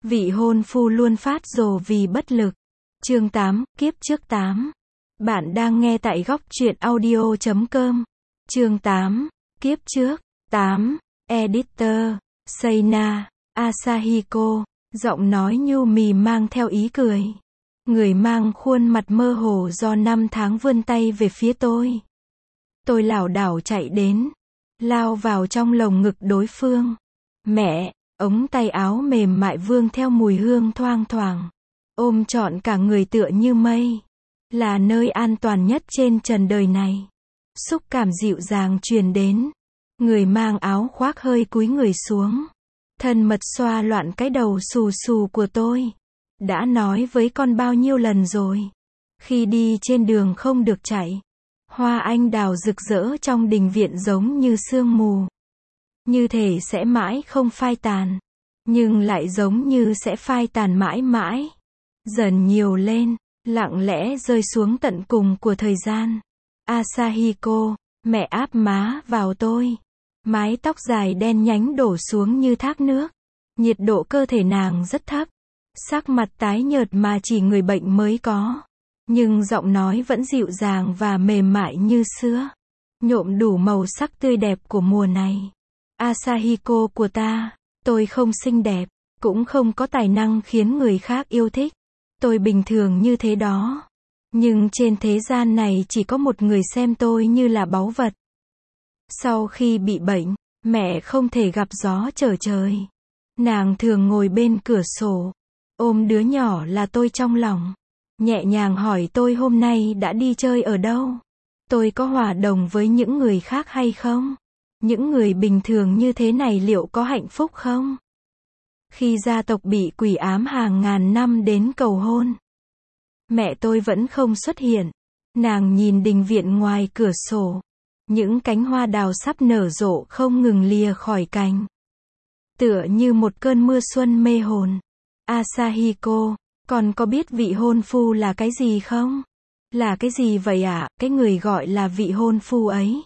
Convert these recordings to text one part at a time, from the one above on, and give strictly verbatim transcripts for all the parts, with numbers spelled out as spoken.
Vị hôn phu luôn phát rồ vì bất lực. Chương tám, kiếp trước tám. Bạn đang nghe tại góc truyện audio chấm com. Chương tám, kiếp trước tám. Editor, Seina, Asahiko, giọng nói nhu mì mang theo ý cười. Người mang khuôn mặt mơ hồ do năm tháng vươn tay về phía tôi. Tôi lảo đảo chạy đến, lao vào trong lồng ngực đối phương. Mẹ, ống tay áo mềm mại vương theo mùi hương thoang thoảng. Ôm trọn cả người tựa như mây. Là nơi an toàn nhất trên trần đời này. Xúc cảm dịu dàng truyền đến. Người mang áo khoác hơi cúi người xuống. Thân mật xoa loạn cái đầu xù xù của tôi. Đã nói với con bao nhiêu lần rồi. Khi đi trên đường không được chạy. Hoa anh đào rực rỡ trong đình viện giống như sương mù. Như thể sẽ mãi không phai tàn. Nhưng lại giống như sẽ phai tàn mãi mãi. Dần nhiều lên, lặng lẽ rơi xuống tận cùng của thời gian. Asahiko, mẹ áp má vào tôi. Mái tóc dài đen nhánh đổ xuống như thác nước. Nhiệt độ cơ thể nàng rất thấp. Sắc mặt tái nhợt mà chỉ người bệnh mới có. Nhưng giọng nói vẫn dịu dàng và mềm mại như xưa. Nhuộm đủ màu sắc tươi đẹp của mùa này. Asahiko của ta, tôi không xinh đẹp, cũng không có tài năng khiến người khác yêu thích. Tôi bình thường như thế đó. Nhưng trên thế gian này chỉ có một người xem tôi như là báu vật. Sau khi bị bệnh, mẹ không thể gặp gió trở trời. Nàng thường ngồi bên cửa sổ, ôm đứa nhỏ là tôi trong lòng. Nhẹ nhàng hỏi tôi hôm nay đã đi chơi ở đâu. Tôi có hòa đồng với những người khác hay không? Những người bình thường như thế này liệu có hạnh phúc không? Khi gia tộc bị quỷ ám hàng ngàn năm đến cầu hôn, mẹ tôi vẫn không xuất hiện. Nàng nhìn đình viện ngoài cửa sổ. Những cánh hoa đào sắp nở rộ không ngừng lìa khỏi cành. Tựa như một cơn mưa xuân mê hồn. Asahiko, con có biết vị hôn phu là cái gì không? Là cái gì vậy ạ? À? Cái người gọi là vị hôn phu ấy.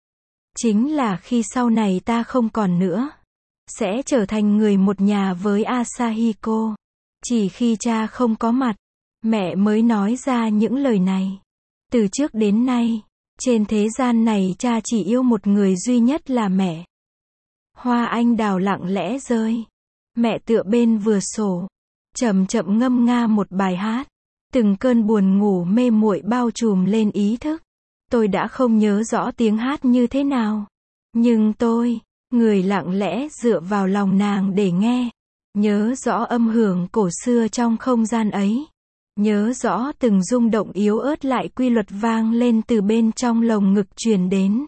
Chính là khi sau này ta không còn nữa. Sẽ trở thành người một nhà với Asahiko. Chỉ khi cha không có mặt, mẹ mới nói ra những lời này. Từ trước đến nay, trên thế gian này cha chỉ yêu một người duy nhất là mẹ. Hoa anh đào lặng lẽ rơi. Mẹ tựa bên vừa sổ, chậm chậm ngâm nga một bài hát. Từng cơn buồn ngủ mê muội bao trùm lên ý thức. Tôi đã không nhớ rõ tiếng hát như thế nào. Nhưng tôi, người lặng lẽ dựa vào lòng nàng để nghe. Nhớ rõ âm hưởng cổ xưa trong không gian ấy. Nhớ rõ từng rung động yếu ớt lại quy luật vang lên từ bên trong lồng ngực truyền đến.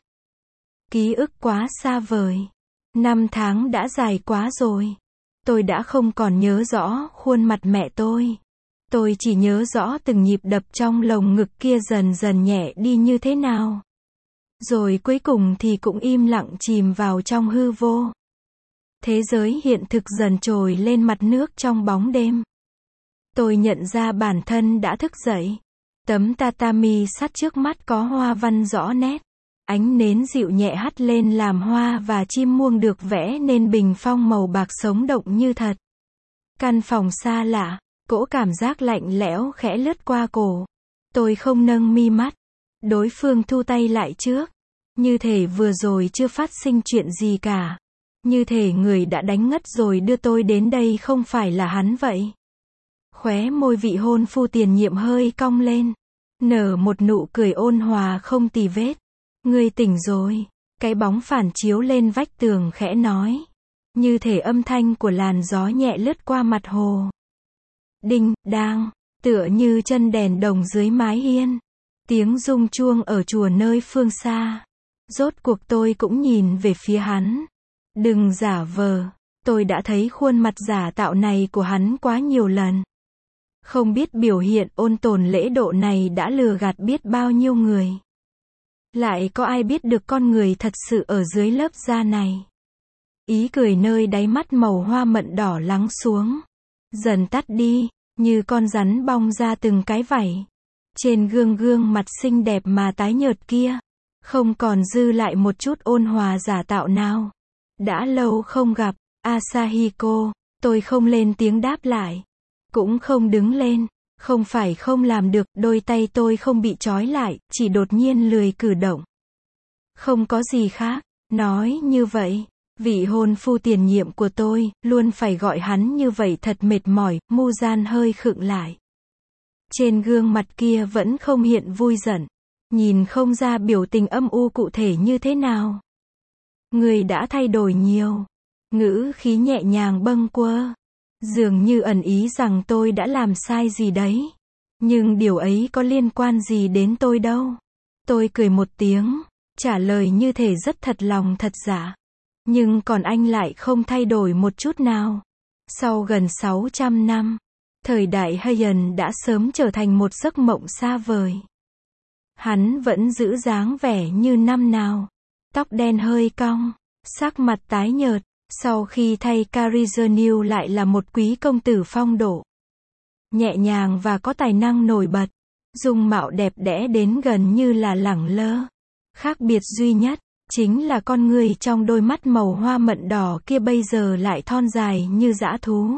Ký ức quá xa vời. Năm tháng đã dài quá rồi. Tôi đã không còn nhớ rõ khuôn mặt mẹ tôi. Tôi chỉ nhớ rõ từng nhịp đập trong lồng ngực kia dần dần nhẹ đi như thế nào. Rồi cuối cùng thì cũng im lặng chìm vào trong hư vô. Thế giới hiện thực dần trồi lên mặt nước trong bóng đêm. Tôi nhận ra bản thân đã thức dậy. Tấm tatami sắt trước mắt có hoa văn rõ nét. Ánh nến dịu nhẹ hắt lên làm hoa và chim muông được vẽ nên bình phong màu bạc sống động như thật. Căn phòng xa lạ, cỗ cảm giác lạnh lẽo khẽ lướt qua cổ. Tôi không nâng mi mắt. Đối phương thu tay lại trước. Như thể vừa rồi chưa phát sinh chuyện gì cả. Như thể người đã đánh ngất rồi đưa tôi đến đây không phải là hắn vậy. Khóe môi vị hôn phu tiền nhiệm hơi cong lên. Nở một nụ cười ôn hòa không tì vết. Ngươi tỉnh rồi. Cái bóng phản chiếu lên vách tường khẽ nói. Như thể âm thanh của làn gió nhẹ lướt qua mặt hồ. Đinh, đang, tựa như chân đèn đồng dưới mái hiên. Tiếng rung chuông ở chùa nơi phương xa. Rốt cuộc tôi cũng nhìn về phía hắn. Đừng giả vờ. Tôi đã thấy khuôn mặt giả tạo này của hắn quá nhiều lần. Không biết biểu hiện ôn tồn lễ độ này đã lừa gạt biết bao nhiêu người. Lại có ai biết được con người thật sự ở dưới lớp da này. Ý cười nơi đáy mắt màu hoa mận đỏ lắng xuống. Dần tắt đi, như con rắn bong ra từng cái vảy. Trên gương gương mặt xinh đẹp mà tái nhợt kia. Không còn dư lại một chút ôn hòa giả tạo nào. Đã lâu không gặp, Asahiko, Tôi không lên tiếng đáp lại. Cũng không đứng lên. Không phải không làm được, đôi tay tôi không bị trói lại, chỉ đột nhiên lười cử động. Không có gì khác. Nói như vậy, vị hôn phu tiền nhiệm của tôi, luôn phải gọi hắn như vậy thật mệt mỏi, Muzan hơi khựng lại. Trên gương mặt kia vẫn không hiện vui giận. Nhìn không ra biểu tình âm u cụ thể như thế nào. Người đã thay đổi nhiều. Ngữ khí nhẹ nhàng bâng quơ. Dường như ẩn ý rằng tôi đã làm sai gì đấy. Nhưng điều ấy có liên quan gì đến tôi đâu. Tôi cười một tiếng. Trả lời như thể rất thật lòng thật giả. Nhưng còn anh lại không thay đổi một chút nào. Sau gần sáu trăm năm, thời đại Heian đã sớm trở thành một giấc mộng xa vời. Hắn vẫn giữ dáng vẻ như năm nào. Tóc đen hơi cong, sắc mặt tái nhợt. Sau khi thay Carizernew lại là một quý công tử phong độ. Nhẹ nhàng và có tài năng nổi bật. Dung mạo đẹp đẽ đến gần như là lẳng lơ. Khác biệt duy nhất, chính là con người trong đôi mắt màu hoa mận đỏ kia bây giờ lại thon dài như dã thú.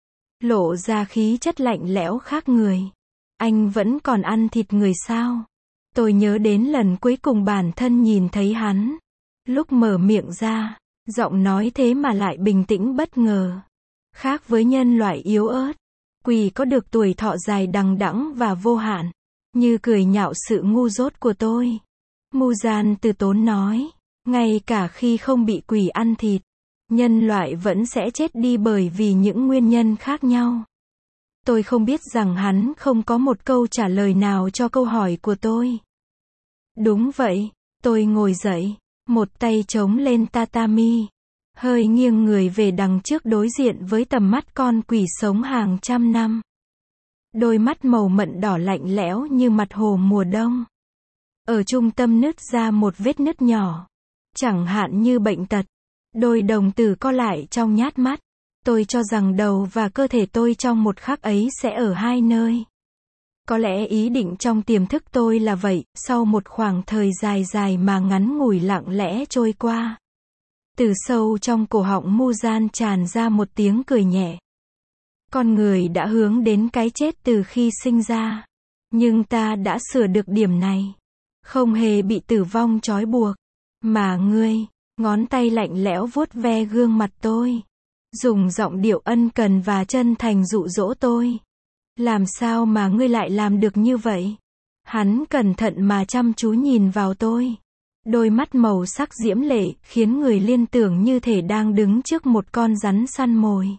Lộ ra khí chất lạnh lẽo khác người. Anh vẫn còn ăn thịt người sao? Tôi nhớ đến lần cuối cùng bản thân nhìn thấy hắn. Lúc mở miệng ra, giọng nói thế mà lại bình tĩnh bất ngờ. Khác với nhân loại yếu ớt, quỷ có được tuổi thọ dài đằng đẵng và vô hạn. Như cười nhạo sự ngu dốt của tôi. Muzan từ tốn nói, ngay cả khi không bị quỷ ăn thịt, nhân loại vẫn sẽ chết đi bởi vì những nguyên nhân khác nhau. Tôi không biết rằng hắn không có một câu trả lời nào cho câu hỏi của tôi. Đúng vậy, tôi ngồi dậy, một tay chống lên tatami, hơi nghiêng người về đằng trước đối diện với tầm mắt con quỷ sống hàng trăm năm. Đôi mắt màu mận đỏ lạnh lẽo như mặt hồ mùa đông. Ở trung tâm nứt ra một vết nứt nhỏ. Chẳng hạn như bệnh tật. Đôi đồng tử co lại trong nhát mắt. Tôi cho rằng đầu và cơ thể tôi trong một khắc ấy sẽ ở hai nơi. Có lẽ ý định trong tiềm thức tôi là vậy, sau một khoảng thời dài dài mà ngắn ngủi lặng lẽ trôi qua. Từ sâu trong cổ họng Muzan tràn ra một tiếng cười nhẹ. Con người đã hướng đến cái chết từ khi sinh ra. Nhưng ta đã sửa được điểm này. Không hề bị tử vong trói buộc. Mà ngươi, ngón tay lạnh lẽo vuốt ve gương mặt tôi. Dùng giọng điệu ân cần và chân thành dụ dỗ tôi. Làm sao mà ngươi lại làm được như vậy? Hắn cẩn thận mà chăm chú nhìn vào tôi. Đôi mắt màu sắc diễm lệ, khiến người liên tưởng như thể đang đứng trước một con rắn săn mồi.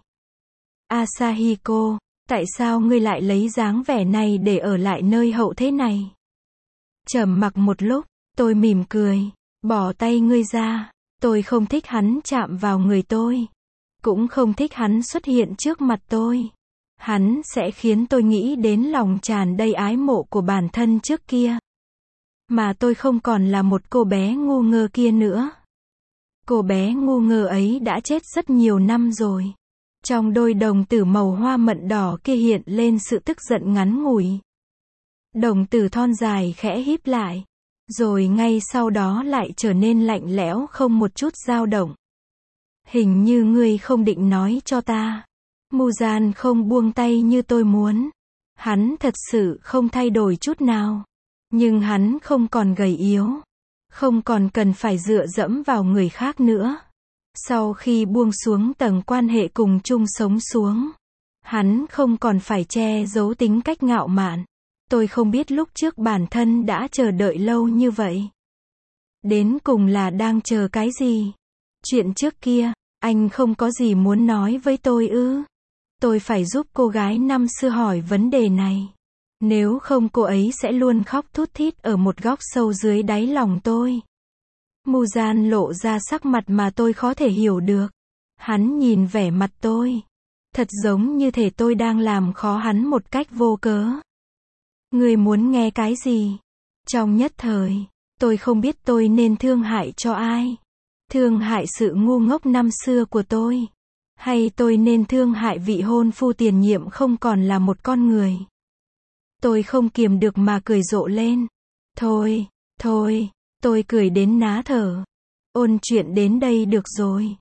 Asahiko, tại sao ngươi lại lấy dáng vẻ này để ở lại nơi hậu thế này? Trầm mặc một lúc, tôi mỉm cười. Bỏ tay ngươi ra. Tôi không thích hắn chạm vào người tôi. Cũng không thích hắn xuất hiện trước mặt tôi. Hắn sẽ khiến tôi nghĩ đến lòng tràn đầy ái mộ của bản thân trước kia. Mà tôi không còn là một cô bé ngu ngơ kia nữa. Cô bé ngu ngơ ấy đã chết rất nhiều năm rồi. Trong đôi đồng tử màu hoa mận đỏ kia hiện lên sự tức giận ngắn ngủi. Đồng tử thon dài khẽ híp lại. Rồi ngay sau đó lại trở nên lạnh lẽo không một chút dao động. Hình như ngươi không định nói cho ta. Muzan không buông tay như tôi muốn. Hắn thật sự không thay đổi chút nào. Nhưng hắn không còn gầy yếu. Không còn cần phải dựa dẫm vào người khác nữa. Sau khi buông xuống tầng quan hệ cùng chung sống xuống, hắn không còn phải che giấu tính cách ngạo mạn. Tôi không biết lúc trước bản thân đã chờ đợi lâu như vậy. Đến cùng là đang chờ cái gì? Chuyện trước kia, anh không có gì muốn nói với tôi ư? Tôi phải giúp cô gái năm xưa hỏi vấn đề này. Nếu không cô ấy sẽ luôn khóc thút thít ở một góc sâu dưới đáy lòng tôi. Muzan lộ ra sắc mặt mà tôi khó thể hiểu được. Hắn nhìn vẻ mặt tôi. Thật giống như thể tôi đang làm khó hắn một cách vô cớ. Ngươi muốn nghe cái gì? Trong nhất thời, tôi không biết tôi nên thương hại cho ai. Thương hại sự ngu ngốc năm xưa của tôi. Hay tôi nên thương hại vị hôn phu tiền nhiệm không còn là một con người. Tôi không kiềm được mà cười rộ lên. Thôi, thôi, tôi cười đến ná thở. Ôn chuyện đến đây được rồi.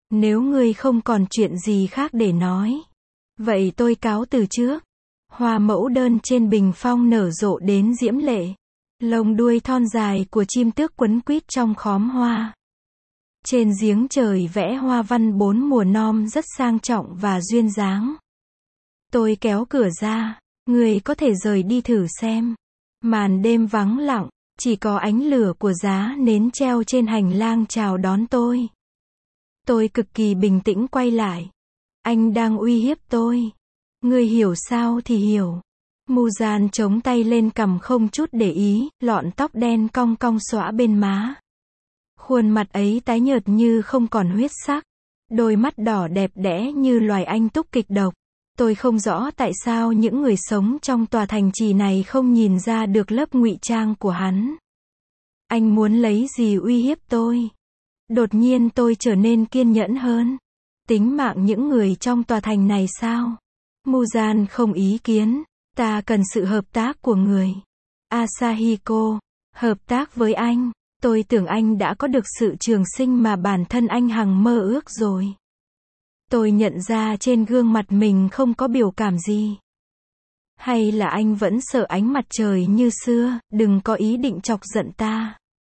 Nếu ngươi không còn chuyện gì khác để nói, vậy tôi cáo từ trước. Hoa mẫu đơn trên bình phong nở rộ đến diễm lệ. Lông đuôi thon dài của chim tước quấn quýt trong khóm hoa. Trên giếng trời vẽ hoa văn bốn mùa non rất sang trọng và duyên dáng. Tôi kéo cửa ra, người có thể rời đi thử xem. Màn đêm vắng lặng, chỉ có ánh lửa của giá nến treo trên hành lang chào đón tôi. Tôi cực kỳ bình tĩnh quay lại. Anh đang uy hiếp tôi. Người hiểu sao thì hiểu. Muzan chống tay lên cằm không chút để ý, lọn tóc đen cong cong xõa bên má. Khuôn mặt ấy tái nhợt như không còn huyết sắc. Đôi mắt đỏ đẹp đẽ như loài anh túc kịch độc. Tôi không rõ tại sao những người sống trong tòa thành trì này không nhìn ra được lớp ngụy trang của hắn. Anh muốn lấy gì uy hiếp tôi? Đột nhiên tôi trở nên kiên nhẫn hơn. Tính mạng những người trong tòa thành này sao? Muzan không ý kiến. Ta cần sự hợp tác của người. Asahiko, hợp tác với anh. Tôi tưởng anh đã có được sự trường sinh mà bản thân anh hằng mơ ước rồi. Tôi nhận ra trên gương mặt mình không có biểu cảm gì. Hay là anh vẫn sợ ánh mặt trời như xưa, đừng có ý định chọc giận ta.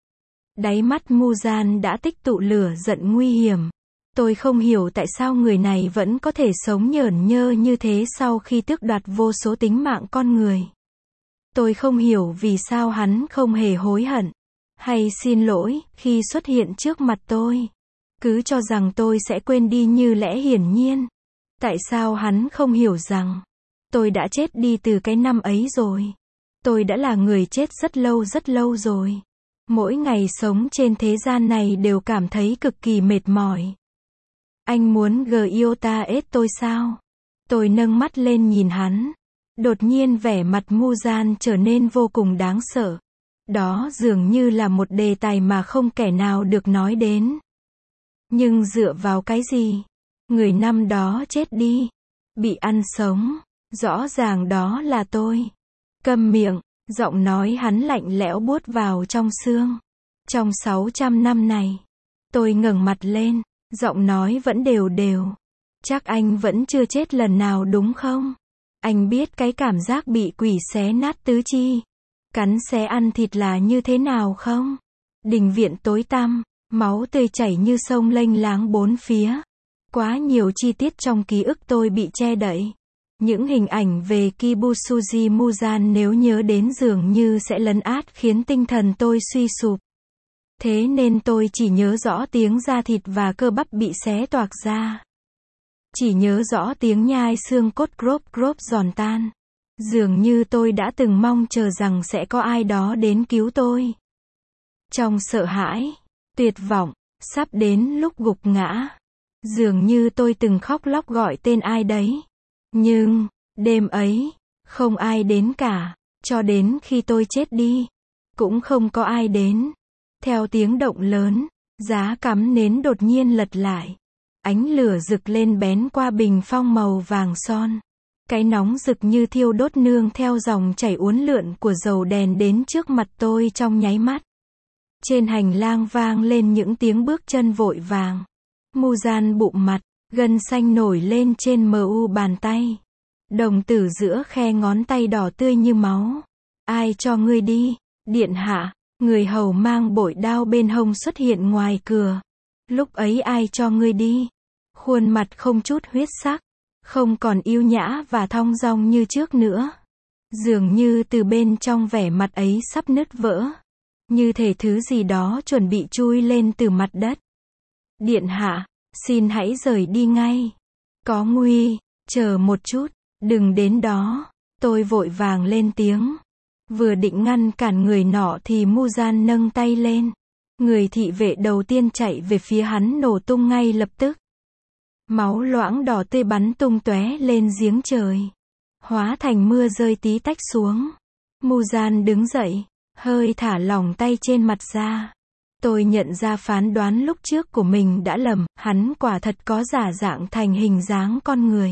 Đáy mắt Muzan đã tích tụ lửa giận nguy hiểm. Tôi không hiểu tại sao người này vẫn có thể sống nhởn nhơ như thế sau khi tước đoạt vô số tính mạng con người. Tôi không hiểu vì sao hắn không hề hối hận, hay xin lỗi, khi xuất hiện trước mặt tôi. Cứ cho rằng tôi sẽ quên đi như lẽ hiển nhiên. Tại sao hắn không hiểu rằng, tôi đã chết đi từ cái năm ấy rồi. Tôi đã là người chết rất lâu rất lâu rồi. Mỗi ngày sống trên thế gian này đều cảm thấy cực kỳ mệt mỏi. Anh muốn Giota ết tôi sao? Tôi nâng mắt lên nhìn hắn. Đột nhiên vẻ mặt Muzan trở nên vô cùng đáng sợ. Đó dường như là một đề tài mà không kẻ nào được nói đến. Nhưng dựa vào cái gì? Người năm đó chết đi. Bị ăn sống. Rõ ràng đó là tôi. Câm miệng. Giọng nói hắn lạnh lẽo buốt vào trong xương. Trong sáu trăm năm này. Tôi ngẩng mặt lên. Giọng nói vẫn đều đều. Chắc anh vẫn chưa chết lần nào đúng không? Anh biết cái cảm giác bị quỷ xé nát tứ chi, cắn xé ăn thịt là như thế nào không? Đình viện tối tăm, máu tươi chảy như sông lênh láng bốn phía. Quá nhiều chi tiết trong ký ức tôi bị che đậy. Những hình ảnh về Kibusuji Muzan nếu nhớ đến dường như sẽ lấn át khiến tinh thần tôi suy sụp. Thế nên tôi chỉ nhớ rõ tiếng da thịt và cơ bắp bị xé toạc ra. Chỉ nhớ rõ tiếng nhai xương cốt gróp gróp giòn tan. Dường như tôi đã từng mong chờ rằng sẽ có ai đó đến cứu tôi. Trong sợ hãi, tuyệt vọng, sắp đến lúc gục ngã. Dường như tôi từng khóc lóc gọi tên ai đấy. Nhưng, đêm ấy, không ai đến cả. Cho đến khi tôi chết đi, cũng không có ai đến. Theo tiếng động lớn, giá cắm nến đột nhiên lật lại. Ánh lửa rực lên bén qua bình phong màu vàng son. Cái nóng rực như thiêu đốt nương theo dòng chảy uốn lượn của dầu đèn đến trước mặt tôi trong nháy mắt. Trên hành lang vang lên những tiếng bước chân vội vàng. Muzan bụng mặt, gân xanh nổi lên trên mu bàn tay. Đồng tử giữa khe ngón tay đỏ tươi như máu. Ai cho ngươi đi? Điện hạ, người hầu mang bội đao bên hông xuất hiện ngoài cửa. Lúc ấy ai cho ngươi đi? Khuôn mặt không chút huyết sắc, không còn yêu nhã và thong dong như trước nữa. Dường như từ bên trong vẻ mặt ấy sắp nứt vỡ. Như thể thứ gì đó chuẩn bị chui lên từ mặt đất. Điện hạ, xin hãy rời đi ngay. Có nguy, chờ một chút, đừng đến đó. Tôi vội vàng lên tiếng. Vừa định ngăn cản người nọ thì Muzan nâng tay lên. Người thị vệ đầu tiên chạy về phía hắn nổ tung ngay lập tức. Máu loãng đỏ tươi bắn tung tóe lên giếng trời. Hóa thành mưa rơi tí tách xuống. Muzan đứng dậy, hơi thả lỏng tay trên mặt ra. Tôi nhận ra phán đoán lúc trước của mình đã lầm, hắn quả thật có giả dạng thành hình dáng con người.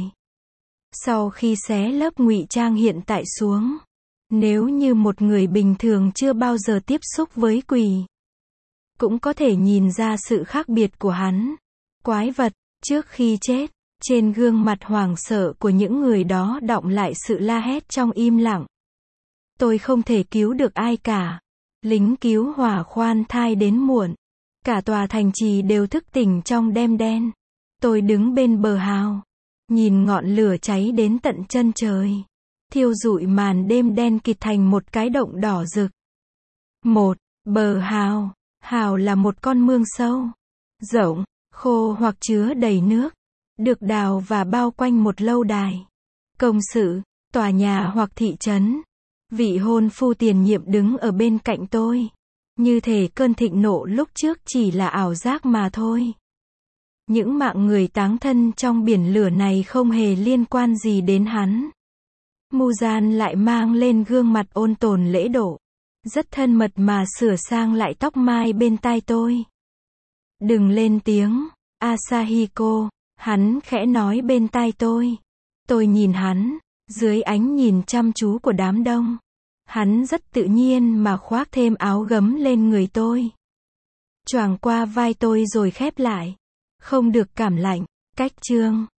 Sau khi xé lớp ngụy trang hiện tại xuống, nếu như một người bình thường chưa bao giờ tiếp xúc với quỷ, cũng có thể nhìn ra sự khác biệt của hắn. Quái vật, trước khi chết, trên gương mặt hoảng sợ của những người đó đọng lại sự la hét trong im lặng. Tôi không thể cứu được ai cả. Lính cứu hỏa khoan thai đến muộn. Cả tòa thành trì đều thức tỉnh trong đêm đen. Tôi đứng bên bờ hào, nhìn ngọn lửa cháy đến tận chân trời, thiêu rụi màn đêm đen kịt thành một cái động đỏ rực. Một, bờ hào. Hào là một con mương sâu, rộng, khô hoặc chứa đầy nước, được đào và bao quanh một lâu đài, công sự, tòa nhà hoặc thị trấn. Vị hôn phu tiền nhiệm đứng ở bên cạnh tôi, như thể cơn thịnh nộ lúc trước chỉ là ảo giác mà thôi. Những mạng người táng thân trong biển lửa này không hề liên quan gì đến hắn. Muzan lại mang lên gương mặt ôn tồn lễ độ, rất thân mật mà sửa sang lại tóc mai bên tai tôi. Đừng lên tiếng, Asahiko, hắn khẽ nói bên tai tôi. Tôi nhìn hắn, dưới ánh nhìn chăm chú của đám đông. Hắn rất tự nhiên mà khoác thêm áo gấm lên người tôi, choàng qua vai tôi rồi khép lại. Không được cảm lạnh. Cách chương